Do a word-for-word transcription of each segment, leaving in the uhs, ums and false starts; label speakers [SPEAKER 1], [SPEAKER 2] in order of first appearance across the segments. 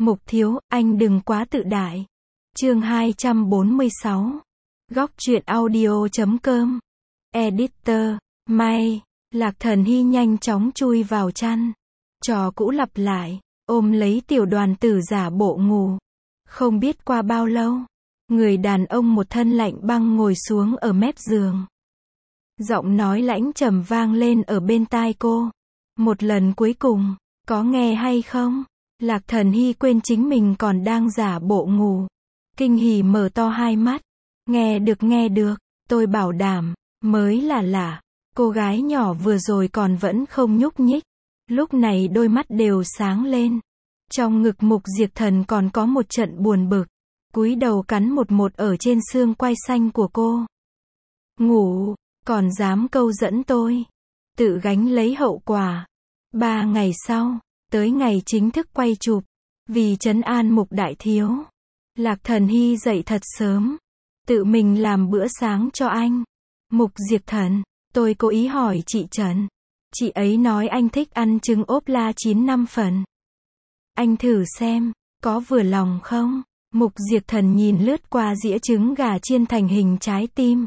[SPEAKER 1] Mục thiếu, anh đừng quá tự đại. Chương hai trăm bốn mươi sáu. Góc truyện audio.com. Editor, May. Lạc Thần Hy nhanh chóng chui vào chăn. Trò cũ lặp lại, ôm lấy tiểu đoàn tử giả bộ ngủ. Không biết qua bao lâu, người đàn ông một thân lạnh băng ngồi xuống ở mép giường. Giọng nói lãnh trầm vang lên ở bên tai cô. Một lần cuối cùng, có nghe hay không? Lạc Thần Hy quên chính mình còn đang giả bộ ngủ. Kinh hỉ mở to hai mắt. Nghe được nghe được, tôi bảo đảm, mới là lạ. Cô gái nhỏ vừa rồi còn vẫn không nhúc nhích. Lúc này đôi mắt đều sáng lên. Trong ngực Mục Diệp Thần còn có một trận buồn bực. Cúi đầu cắn một một ở trên xương quai xanh của cô. Ngủ, còn dám câu dẫn tôi. Tự gánh lấy hậu quả. Ba ngày sau, tới ngày chính thức quay chụp. Vì trấn an Mục đại thiếu, Lạc Thần Hy dậy thật sớm. Tự mình làm bữa sáng cho anh. Mục Diệp Thần, tôi cố ý hỏi chị Trần. Chị ấy nói anh thích ăn trứng ốp la chín năm phần. Anh thử xem, có vừa lòng không? Mục Diệp Thần nhìn lướt qua dĩa trứng gà chiên thành hình trái tim.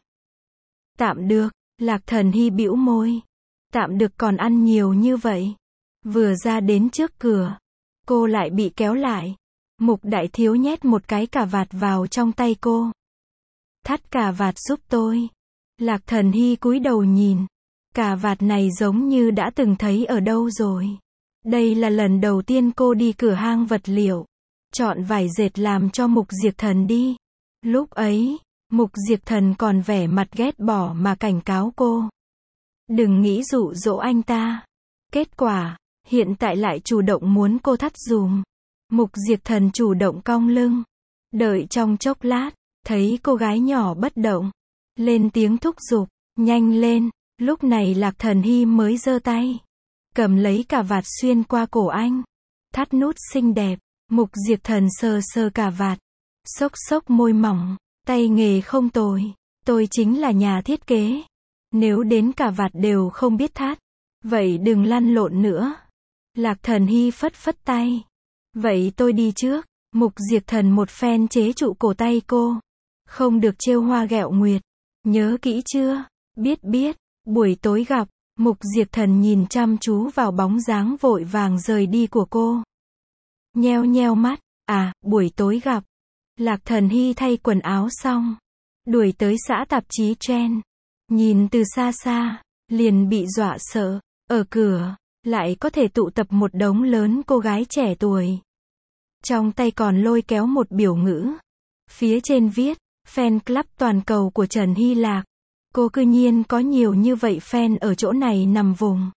[SPEAKER 1] Tạm được, Lạc Thần Hy bĩu môi. Tạm được còn ăn nhiều như vậy. Vừa ra đến trước cửa, cô lại bị kéo lại. Mục đại thiếu nhét một cái cà vạt vào trong tay cô. Thắt cà vạt giúp tôi. Lạc Thần Hy cúi đầu nhìn. Cà vạt này giống như đã từng thấy ở đâu rồi. Đây là lần đầu tiên cô đi cửa hàng vật liệu. Chọn vải dệt làm cho Mục Diệp Thần đi. Lúc ấy, Mục Diệp Thần còn vẻ mặt ghét bỏ mà cảnh cáo cô. Đừng nghĩ dụ dỗ anh ta. Kết quả, hiện tại lại chủ động muốn cô thắt dùm. Mục Diệp Thần chủ động cong lưng. Đợi trong chốc lát, thấy cô gái nhỏ bất động. Lên tiếng thúc giục, nhanh lên. Lúc này Lạc Thần Hy mới giơ tay. Cầm lấy cà vạt xuyên qua cổ anh. Thắt nút xinh đẹp. Mục Diệp Thần sờ sờ cà vạt. Xốc xốc môi mỏng. Tay nghề không tồi. Tôi chính là nhà thiết kế. Nếu đến cà vạt đều không biết thắt, vậy đừng lăn lộn nữa. Lạc Thần Hy phất phất tay. Vậy tôi đi trước. Mục Diệp Thần một phen chế trụ cổ tay cô. Không được trêu hoa ghẹo nguyệt. Nhớ kỹ chưa? Biết biết. Buổi tối gặp. Mục Diệp Thần nhìn chăm chú vào bóng dáng vội vàng rời đi của cô. Nheo nheo mắt. À, buổi tối gặp. Lạc Thần Hy thay quần áo xong. Đuổi tới xã tạp chí Trend. Nhìn từ xa xa, liền bị dọa sợ. Ở cửa, lại có thể tụ tập một đống lớn cô gái trẻ tuổi. Trong tay còn lôi kéo một biểu ngữ. Phía trên viết, fan club toàn cầu của Trần Hy Lạc. Cô cư nhiên có nhiều như vậy fan ở chỗ này nằm vùng.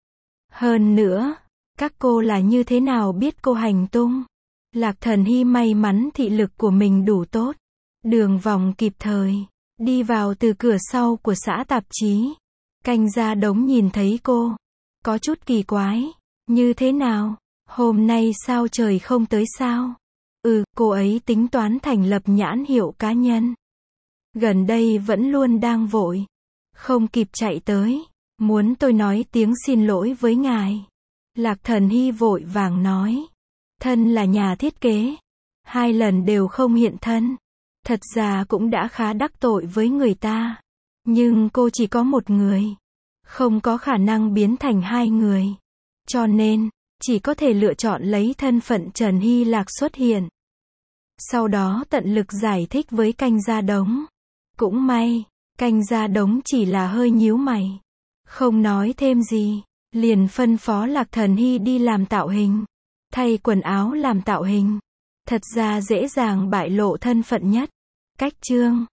[SPEAKER 1] Hơn nữa, các cô là như thế nào biết cô hành tung? Lạc Thần Hy may mắn thị lực của mình đủ tốt. Đường vòng kịp thời. Đi vào từ cửa sau của xã tạp chí. Canh gia đống nhìn thấy cô. Có chút kỳ quái. Như thế nào? Hôm nay sao trời không tới sao? Ừ, cô ấy tính toán thành lập nhãn hiệu cá nhân. Gần đây vẫn luôn đang vội. Không kịp chạy tới. Muốn tôi nói tiếng xin lỗi với ngài. Lạc Thần Hy vội vàng nói. Thân là nhà thiết kế. Hai lần đều không hiện thân. Thật ra cũng đã khá đắc tội với người ta. Nhưng cô chỉ có một người. Không có khả năng biến thành hai người. Cho nên, chỉ có thể lựa chọn lấy thân phận Trần Hy Lạc xuất hiện. Sau đó tận lực giải thích với canh gia đống. Cũng may, canh gia đống chỉ là hơi nhíu mày. Không nói thêm gì. Liền phân phó Lạc Thần Hy đi làm tạo hình. Thay quần áo làm tạo hình. Thật ra dễ dàng bại lộ thân phận nhất. Cách chương